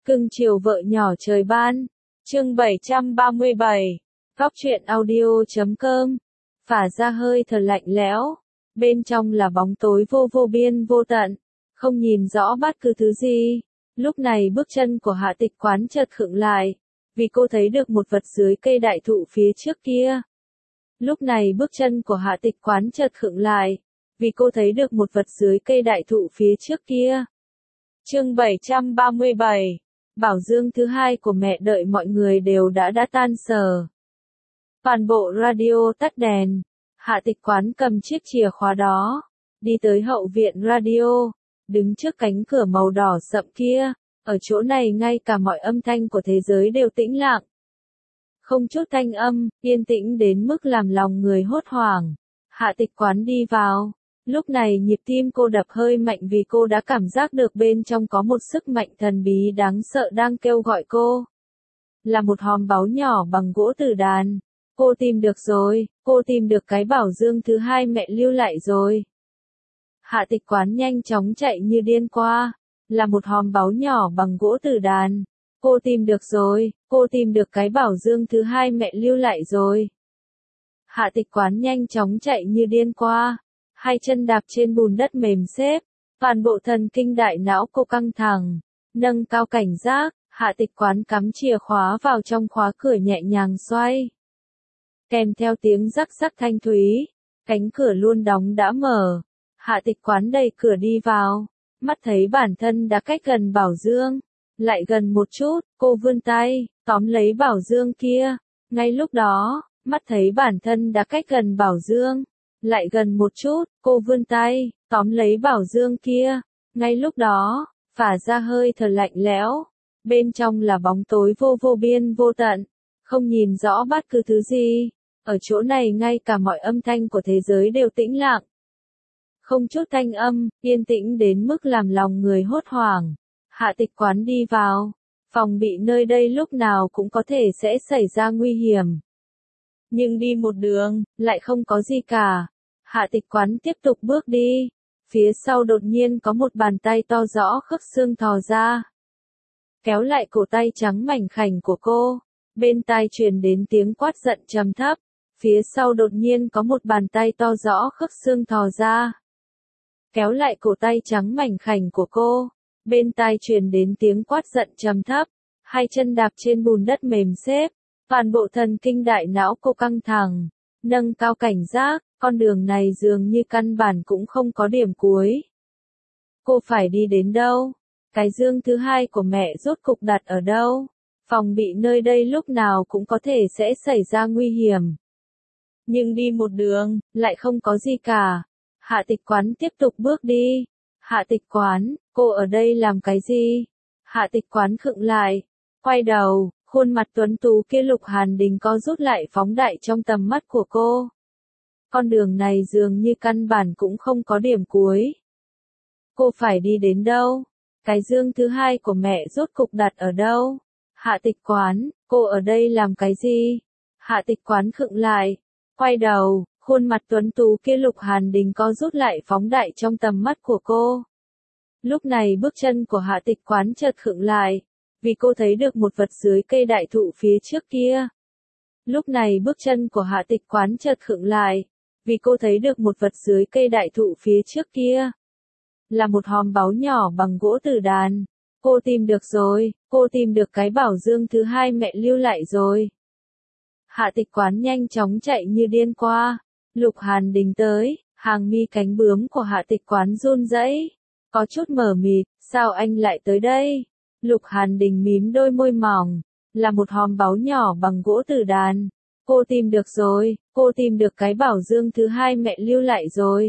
Cưng chiều vợ nhỏ trời ban. Chương 737. Góc truyện audio.com. Phả ra hơi thở lạnh lẽo. Bên trong là bóng tối vô biên vô tận. Không nhìn rõ bất cứ thứ gì. Lúc này bước chân của Hạ Tịch Quán chợt khựng lại. Vì cô thấy được một vật dưới cây đại thụ phía trước kia. Lúc này bước chân của Hạ Tịch Quán chợt khựng lại. Vì cô thấy được một vật dưới cây đại thụ phía trước kia. Chương 737. Bảo dương thứ hai của mẹ đợi mọi người đều đã tan sở. Toàn bộ radio tắt đèn. Hạ Tịch Quán cầm chiếc chìa khóa đó. Đi tới hậu viện radio. Đứng trước cánh cửa màu đỏ sậm kia. Ở chỗ này ngay cả mọi âm thanh của thế giới đều tĩnh lặng. Không chút thanh âm, yên tĩnh đến mức làm lòng người hốt hoảng. Hạ Tịch Quán đi vào. Lúc này nhịp tim cô đập hơi mạnh vì cô đã cảm giác được bên trong có một sức mạnh thần bí đáng sợ đang kêu gọi cô. Là một hòm báu nhỏ bằng gỗ tử đàn. Cô tìm được rồi, cô tìm được cái bảo dương thứ hai mẹ lưu lại rồi. Hạ Tịch Quán nhanh chóng chạy như điên qua. Là một hòm báu nhỏ bằng gỗ tử đàn. Cô tìm được rồi, cô tìm được cái bảo dương thứ hai mẹ lưu lại rồi. Hạ Tịch Quán nhanh chóng chạy như điên qua. Hai chân đạp trên bùn đất mềm xếp, toàn bộ thần kinh đại não cô căng thẳng, nâng cao cảnh giác, Hạ Tịch Quán cắm chìa khóa vào trong khóa cửa nhẹ nhàng xoay. Kèm theo tiếng rắc rắc thanh thúy, cánh cửa luôn đóng đã mở, Hạ Tịch Quán đẩy cửa đi vào, mắt thấy bản thân đã cách gần bảo dương, lại gần một chút, cô vươn tay, tóm lấy bảo dương kia, ngay lúc đó, mắt thấy bản thân đã cách gần bảo dương. Lại gần một chút, cô vươn tay, tóm lấy bảo dương kia. Ngay lúc đó, phả ra hơi thở lạnh lẽo. Bên trong là bóng tối vô biên vô tận. Không nhìn rõ bất cứ thứ gì. Ở chỗ này ngay cả mọi âm thanh của thế giới đều tĩnh lặng. Không chút thanh âm, yên tĩnh đến mức làm lòng người hốt hoảng. Hạ Tịch Quán đi vào. Phòng bị nơi đây lúc nào cũng có thể sẽ xảy ra nguy hiểm. Nhưng đi một đường, lại không có gì cả. Hạ Tịch Quán tiếp tục bước đi. Phía sau đột nhiên có một bàn tay to rõ khớp xương thò ra. Kéo lại cổ tay trắng mảnh khảnh của cô. Bên tai truyền đến tiếng quát giận trầm thấp. Phía sau đột nhiên có một bàn tay to rõ khớp xương thò ra. Kéo lại cổ tay trắng mảnh khảnh của cô. Bên tai truyền đến tiếng quát giận trầm thấp. Hai chân đạp trên bùn đất mềm xếp. Toàn bộ thần kinh đại não cô căng thẳng. Nâng cao cảnh giác. Con đường này dường như căn bản cũng không có điểm cuối. Cô phải đi đến đâu? Cái dương thứ hai của mẹ rốt cục đặt ở đâu? Phòng bị nơi đây lúc nào cũng có thể sẽ xảy ra nguy hiểm. Nhưng đi một đường, lại không có gì cả. Hạ Tịch Quán tiếp tục bước đi. Hạ Tịch Quán, cô ở đây làm cái gì? Hạ Tịch Quán khựng lại. Quay đầu, khuôn mặt tuấn tú kia Lục Hàn Đình co rút lại phóng đại trong tầm mắt của cô. Con đường này dường như căn bản cũng không có điểm cuối. Cô phải đi đến đâu? Cái dương thứ hai của mẹ rốt cục đặt ở đâu? Hạ Tịch Quán, cô ở đây làm cái gì? Hạ Tịch Quán khựng lại. Quay đầu, khuôn mặt tuấn tú kia Lục Hàn Đình co rút lại phóng đại trong tầm mắt của cô. Lúc này bước chân của Hạ Tịch Quán chợt khựng lại. Vì cô thấy được một vật dưới cây đại thụ phía trước kia. Lúc này bước chân của Hạ Tịch Quán chợt khựng lại. Vì cô thấy được một vật dưới cây đại thụ phía trước kia. Là một hòm báu nhỏ bằng gỗ tử đàn. Cô tìm được rồi, cô tìm được cái bảo dương thứ hai mẹ lưu lại rồi. Hạ Tịch Quán nhanh chóng chạy như điên qua. Lục Hàn Đình tới, hàng mi cánh bướm của Hạ Tịch Quán run rẩy, có chút mờ mịt, sao anh lại tới đây? Lục Hàn Đình mím đôi môi mỏng, là một hòm báu nhỏ bằng gỗ tử đàn. Cô tìm được rồi, cô tìm được cái bảo dương thứ hai mẹ lưu lại rồi.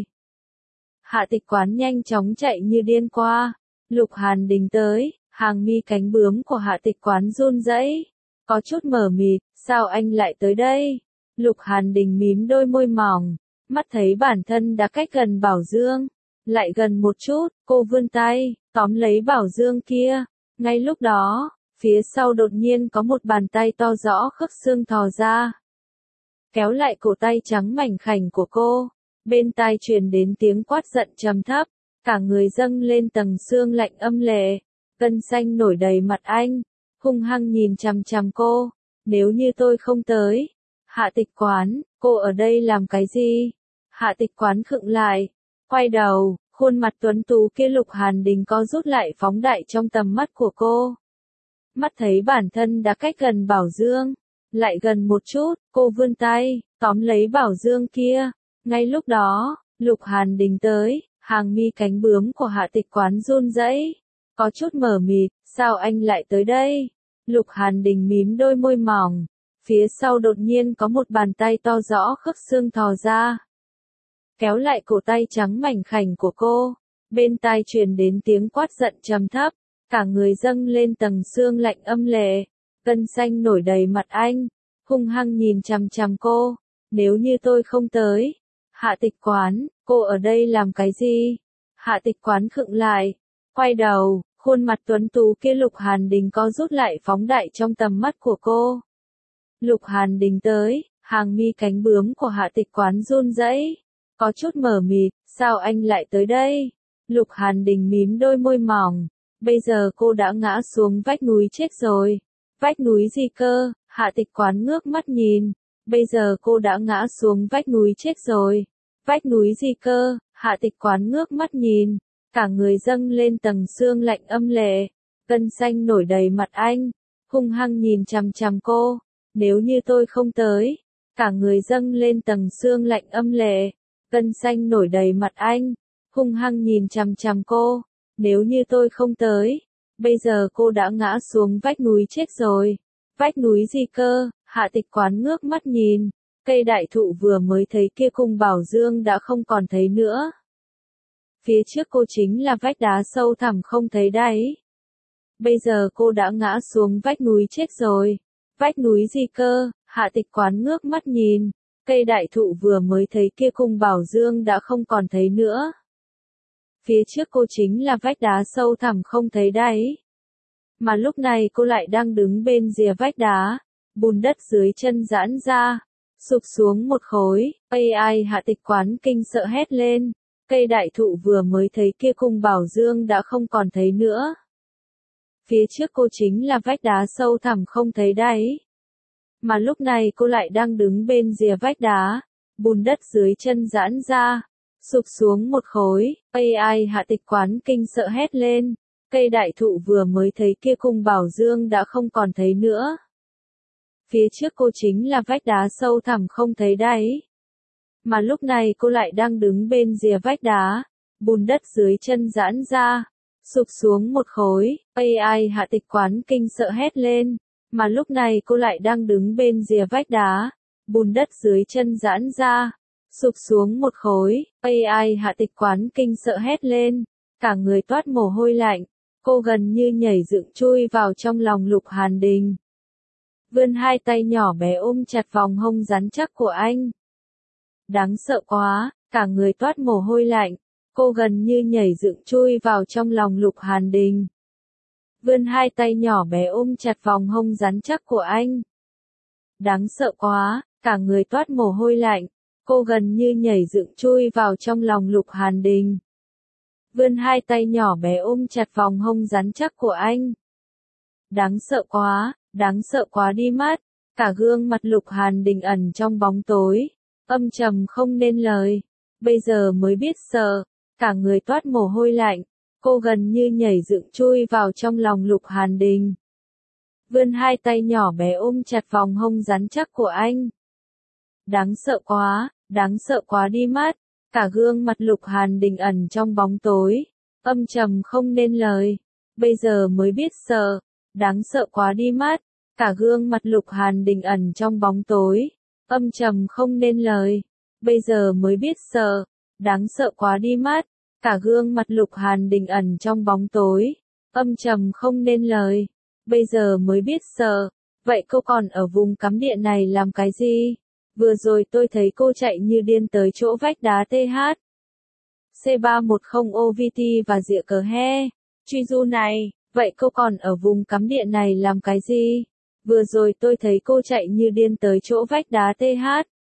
Hạ Tịch Quán nhanh chóng chạy như điên qua. Lục Hàn Đình tới, hàng mi cánh bướm của Hạ Tịch Quán run rẩy, có chút mờ mịt, sao anh lại tới đây? Lục Hàn Đình mím đôi môi mỏng, mắt thấy bản thân đã cách gần bảo dương. Lại gần một chút, cô vươn tay, tóm lấy bảo dương kia. Ngay lúc đó, phía sau đột nhiên có một bàn tay to rõ khớp xương thò ra. Kéo lại cổ tay trắng mảnh khảnh của cô. Bên tai truyền đến tiếng quát giận trầm thấp. Cả người dâng lên tầng xương lạnh âm lệ. Gân xanh nổi đầy mặt anh, hung hăng nhìn chằm chằm cô. Nếu như tôi không tới. Hạ Tịch Quán, cô ở đây làm cái gì? Hạ Tịch Quán khựng lại, quay đầu, khuôn mặt tuấn tú kia Lục Hàn Đình co rút lại phóng đại trong tầm mắt của cô. Mắt thấy bản thân đã cách gần Bảo Dương, lại gần một chút, cô vươn tay, tóm lấy Bảo Dương kia. Ngay lúc đó, Lục Hàn Đình tới, hàng mi cánh bướm của Hạ Tịch Quán run rẩy, có chút mờ mịt, sao anh lại tới đây? Lục Hàn Đình mím đôi môi mỏng, phía sau đột nhiên có một bàn tay to rõ khớp xương thò ra, kéo lại cổ tay trắng mảnh khảnh của cô, bên tai truyền đến tiếng quát giận trầm thấp, cả người dâng lên tầng xương lạnh âm lệ, gân xanh nổi đầy mặt anh, hung hăng nhìn chằm chằm cô, nếu như tôi không tới. Hạ Tịch Quán, cô ở đây làm cái gì? Hạ Tịch Quán khựng lại, quay đầu, khuôn mặt tuấn tú kia Lục Hàn Đình co rút lại phóng đại trong tầm mắt của cô. Lục Hàn Đình tới, hàng mi cánh bướm của Hạ Tịch Quán run rẩy, có chút mờ mịt, sao anh lại tới đây? Lục Hàn Đình mím đôi môi mỏng, bây giờ cô đã ngã xuống vách núi chết rồi. Vách núi gì cơ? Hạ Tịch Quán ngước mắt nhìn, bây giờ cô đã ngã xuống vách núi chết rồi. Vách núi gì cơ? Hạ Tịch Quán ngước mắt nhìn, cả người dâng lên tầng xương lạnh âm lệ, gân xanh nổi đầy mặt anh, hung hăng nhìn chằm chằm cô, nếu như tôi không tới. Cả người dâng lên tầng xương lạnh âm lệ, gân xanh nổi đầy mặt anh, hung hăng nhìn chằm chằm cô, nếu như tôi không tới. Bây giờ cô đã ngã xuống vách núi chết rồi. Vách núi gì cơ? Hạ Tịch Quán ngước mắt nhìn, cây đại thụ vừa mới thấy kia cùng Bảo Dương đã không còn thấy nữa. Phía trước cô chính là vách đá sâu thẳm không thấy đáy. Bây giờ cô đã ngã xuống vách núi chết rồi. Vách núi gì cơ? Hạ Tịch Quán ngước mắt nhìn, cây đại thụ vừa mới thấy kia cùng Bảo Dương đã không còn thấy nữa. Phía trước cô chính là vách đá sâu thẳm không thấy đáy. Mà lúc này cô lại đang đứng bên rìa vách đá, bùn đất dưới chân giãn ra, sụp xuống một khối. AI Hạ Tịch Quán kinh sợ hét lên, cây đại thụ vừa mới thấy kia cùng Bảo Dương đã không còn thấy nữa. Phía trước cô chính là vách đá sâu thẳm không thấy đáy. Mà lúc này cô lại đang đứng bên rìa vách đá, bùn đất dưới chân giãn ra, sụp xuống một khối. AI Hạ Tịch Quán kinh sợ hét lên, cây đại thụ vừa mới thấy kia cùng Bảo Dương đã không còn thấy nữa. Phía trước cô chính là vách đá sâu thẳm không thấy đáy. Mà lúc này cô lại đang đứng bên rìa vách đá, bùn đất dưới chân giãn ra, sụp xuống một khối. AI Hạ Tịch Quán kinh sợ hét lên, mà lúc này cô lại đang đứng bên rìa vách đá, bùn đất dưới chân giãn ra, sụp xuống một khối. AI Hạ Tịch Quán kinh sợ hét lên, cả người toát mồ hôi lạnh, cô gần như nhảy dựng chui vào trong lòng Lục Hàn Đình. Vươn hai tay nhỏ bé ôm chặt vòng hông rắn chắc của anh. Đáng sợ quá, cả người toát mồ hôi lạnh, cô gần như nhảy dựng chui vào trong lòng Lục Hàn Đình. Vươn hai tay nhỏ bé ôm chặt vòng hông rắn chắc của anh. Đáng sợ quá, cả người toát mồ hôi lạnh, cô gần như nhảy dựng chui vào trong lòng Lục Hàn Đình. Vươn hai tay nhỏ bé ôm chặt vòng hông rắn chắc của anh. Đáng sợ quá đi mất, cả gương mặt Lục Hàn Đình ẩn trong bóng tối, âm trầm không nên lời, bây giờ mới biết sợ, cả người toát mồ hôi lạnh, cô gần như nhảy dựng chui vào trong lòng Lục Hàn Đình. Vươn hai tay nhỏ bé ôm chặt vòng hông rắn chắc của anh. Đáng sợ quá đi mất, cả gương mặt Lục Hàn Đình ẩn trong bóng tối, âm trầm không nên lời, bây giờ mới biết sợ, đáng sợ quá đi mất, cả gương mặt Lục Hàn Đình ẩn trong bóng tối, âm trầm không nên lời, bây giờ mới biết sợ, đáng sợ quá đi mất, cả gương mặt Lục Hàn Đình ẩn trong bóng tối, âm trầm không nên lời, bây giờ mới biết sợ. Vậy cô còn ở vùng cắm điện này làm cái gì? Vừa rồi tôi thấy cô chạy như điên tới chỗ vách đá TH. C310 OVT và rịa cờ he. Truy du này, vậy cô còn ở vùng cắm điện này làm cái gì? Vừa rồi tôi thấy cô chạy như điên tới chỗ vách đá TH.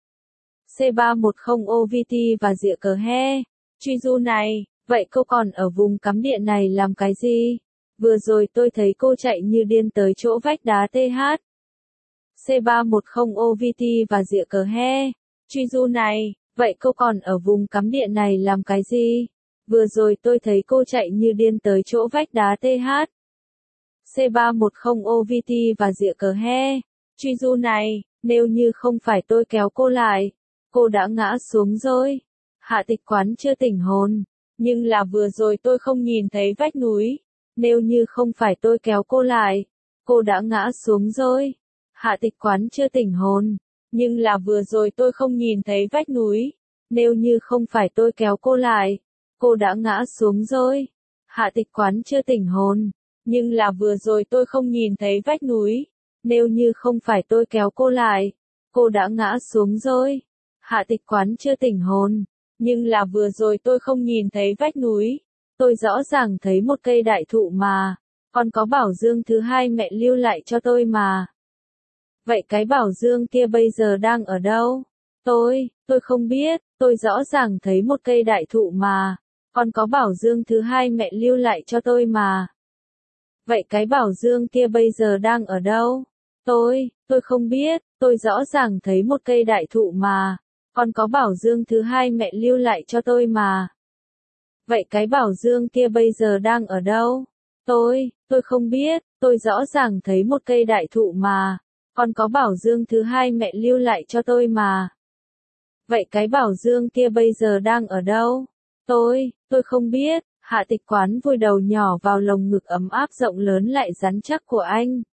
C310 OVT và rịa cờ he. Truy du này, vậy cô còn ở vùng cắm điện này làm cái gì? Vừa rồi tôi thấy cô chạy như điên tới chỗ vách đá TH. C310 OVT và rịa cờ he. Truy du này, vậy cô còn ở vùng cắm điện này làm cái gì? Vừa rồi tôi thấy cô chạy như điên tới chỗ vách đá TH. C310 OVT và rịa cờ he. Truy du này, nếu như không phải tôi kéo cô lại, cô đã ngã xuống rồi. Hạ Tịch Quán chưa tỉnh hồn, nhưng là vừa rồi tôi không nhìn thấy vách núi. Nếu như không phải tôi kéo cô lại, cô đã ngã xuống rồi. Hạ Tịch Quán chưa tỉnh hồn, nhưng là vừa rồi tôi không nhìn thấy vách núi. Nếu như không phải tôi kéo cô lại, cô đã ngã xuống rồi. Hạ Tịch Quán chưa tỉnh hồn, nhưng là vừa rồi tôi không nhìn thấy vách núi. Nếu như không phải tôi kéo cô lại, cô đã ngã xuống rồi. Hạ Tịch Quán chưa tỉnh hồn, nhưng là vừa rồi tôi không nhìn thấy vách núi. Tôi rõ ràng thấy một cây đại thụ mà, còn có bảo dương thứ hai mẹ lưu lại cho tôi mà. Vậy cái bảo dương kia bây giờ đang ở đâu? Tôi không biết, tôi rõ ràng thấy một cây đại thụ mà, còn có bảo dương thứ hai mẹ lưu lại cho tôi mà. Vậy cái bảo dương kia bây giờ đang ở đâu? Tôi không biết, tôi rõ ràng thấy một cây đại thụ mà, còn có bảo dương thứ hai mẹ lưu lại cho tôi mà. Vậy cái bảo dương kia bây giờ đang ở đâu? Tôi không biết, tôi rõ ràng thấy một cây đại thụ mà, còn có bảo dương thứ hai mẹ lưu lại cho tôi mà. Vậy cái bảo dương kia bây giờ đang ở đâu? Tôi không biết. Hạ Tịch Quán vùi đầu nhỏ vào lồng ngực ấm áp rộng lớn lại rắn chắc của anh.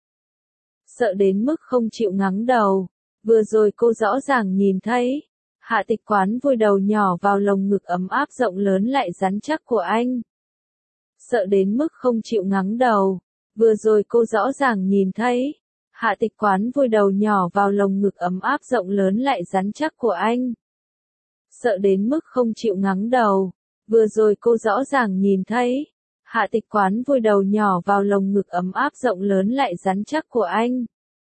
Sợ đến mức không chịu ngắng đầu. Vừa rồi cô rõ ràng nhìn thấy. Hạ Tịch Quán vùi đầu nhỏ vào lồng ngực ấm áp rộng lớn lại rắn chắc của anh. Sợ đến mức không chịu ngắng đầu. Vừa rồi cô rõ ràng nhìn thấy. Hạ Tịch Quán vùi đầu nhỏ vào lồng ngực ấm áp rộng lớn lại rắn chắc của anh. Sợ đến mức không chịu ngắng đầu. Vừa rồi cô rõ ràng nhìn thấy. Hạ Tịch Quán vùi đầu nhỏ vào lồng ngực ấm áp rộng lớn lại rắn chắc của anh.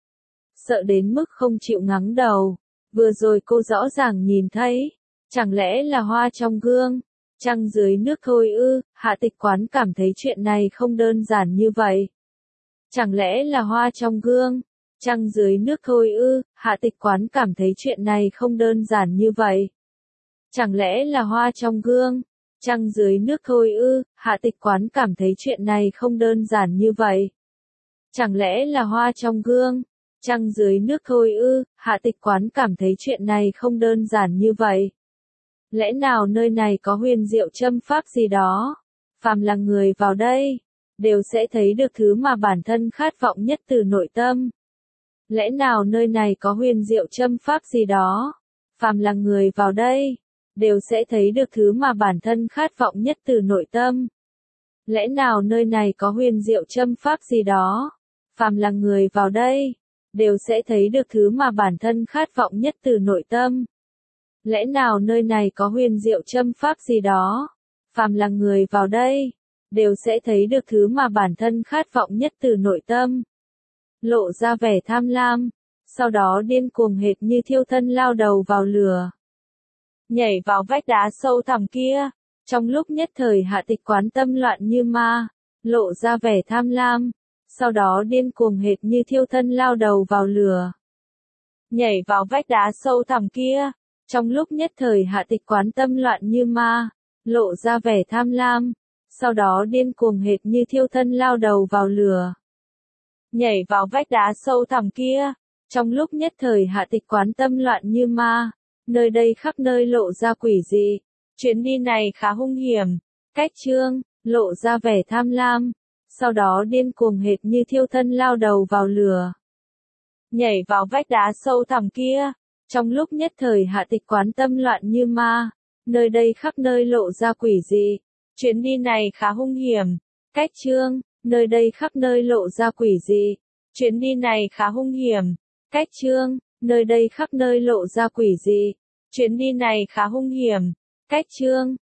Sợ đến mức không chịu ngắng đầu. Vừa rồi cô rõ ràng nhìn thấy. Chẳng lẽ là hoa trong gương? Trăng dưới nước thôi ư? Hạ Tịch Quán cảm thấy chuyện này không đơn giản như vậy. Chẳng lẽ là hoa trong gương? Trăng dưới nước thôi ư? Hạ Tịch Quán cảm thấy chuyện này không đơn giản như vậy. Chẳng lẽ là hoa trong gương? Trăng dưới nước thôi ư? Hạ Tịch Quán cảm thấy chuyện này không đơn giản như vậy. Chẳng lẽ là hoa trong gương? Trăng dưới nước thôi ư? Hạ Tịch Quán cảm thấy chuyện này không đơn giản như vậy. Lẽ nào nơi này có huyền diệu châm pháp gì đó? Phàm là người vào đây, đều sẽ thấy được thứ mà bản thân khát vọng nhất từ nội tâm. Lẽ nào nơi này có huyền diệu châm pháp gì đó? Phàm là người vào đây, đều sẽ thấy được thứ mà bản thân khát vọng nhất từ nội tâm. Lẽ nào nơi này có huyền diệu châm pháp gì đó? Phàm là người vào đây, đều sẽ thấy được thứ mà bản thân khát vọng nhất từ nội tâm. Lẽ nào nơi này có huyền diệu châm pháp gì đó? Phàm là người vào đây, đều sẽ thấy được thứ mà bản thân khát vọng nhất từ nội tâm. Lộ ra vẻ tham lam, sau đó điên cuồng hệt như thiêu thân lao đầu vào lửa. Nhảy vào vách đá sâu thẳm kia, trong lúc nhất thời Hạ Tịch Quán tâm loạn như ma, lộ ra vẻ tham lam, sau đó điên cuồng hệt như thiêu thân lao đầu vào lửa. Nhảy vào vách đá sâu thẳm kia, trong lúc nhất thời Hạ Tịch Quán tâm loạn như ma, lộ ra vẻ tham lam, sau đó điên cuồng hệt như thiêu thân lao đầu vào lửa. Nhảy vào vách đá sâu thẳm kia, trong lúc nhất thời Hạ Tịch Quán tâm loạn như ma, nơi đây khắp nơi lộ ra quỷ dị, chuyến đi này khá hung hiểm, cách chương, lộ ra vẻ tham lam, sau đó điên cuồng hệt như thiêu thân lao đầu vào lửa. Nhảy vào vách đá sâu thẳm kia, trong lúc nhất thời Hạ Tịch Quán tâm loạn như ma, nơi đây khắp nơi lộ ra quỷ dị, chuyến đi này khá hung hiểm, cách chương, nơi đây khắp nơi lộ ra quỷ dị, chuyến đi này khá hung hiểm, cách chương, nơi đây khắp nơi lộ ra quỷ dị, chuyến đi này khá hung hiểm, cách chương.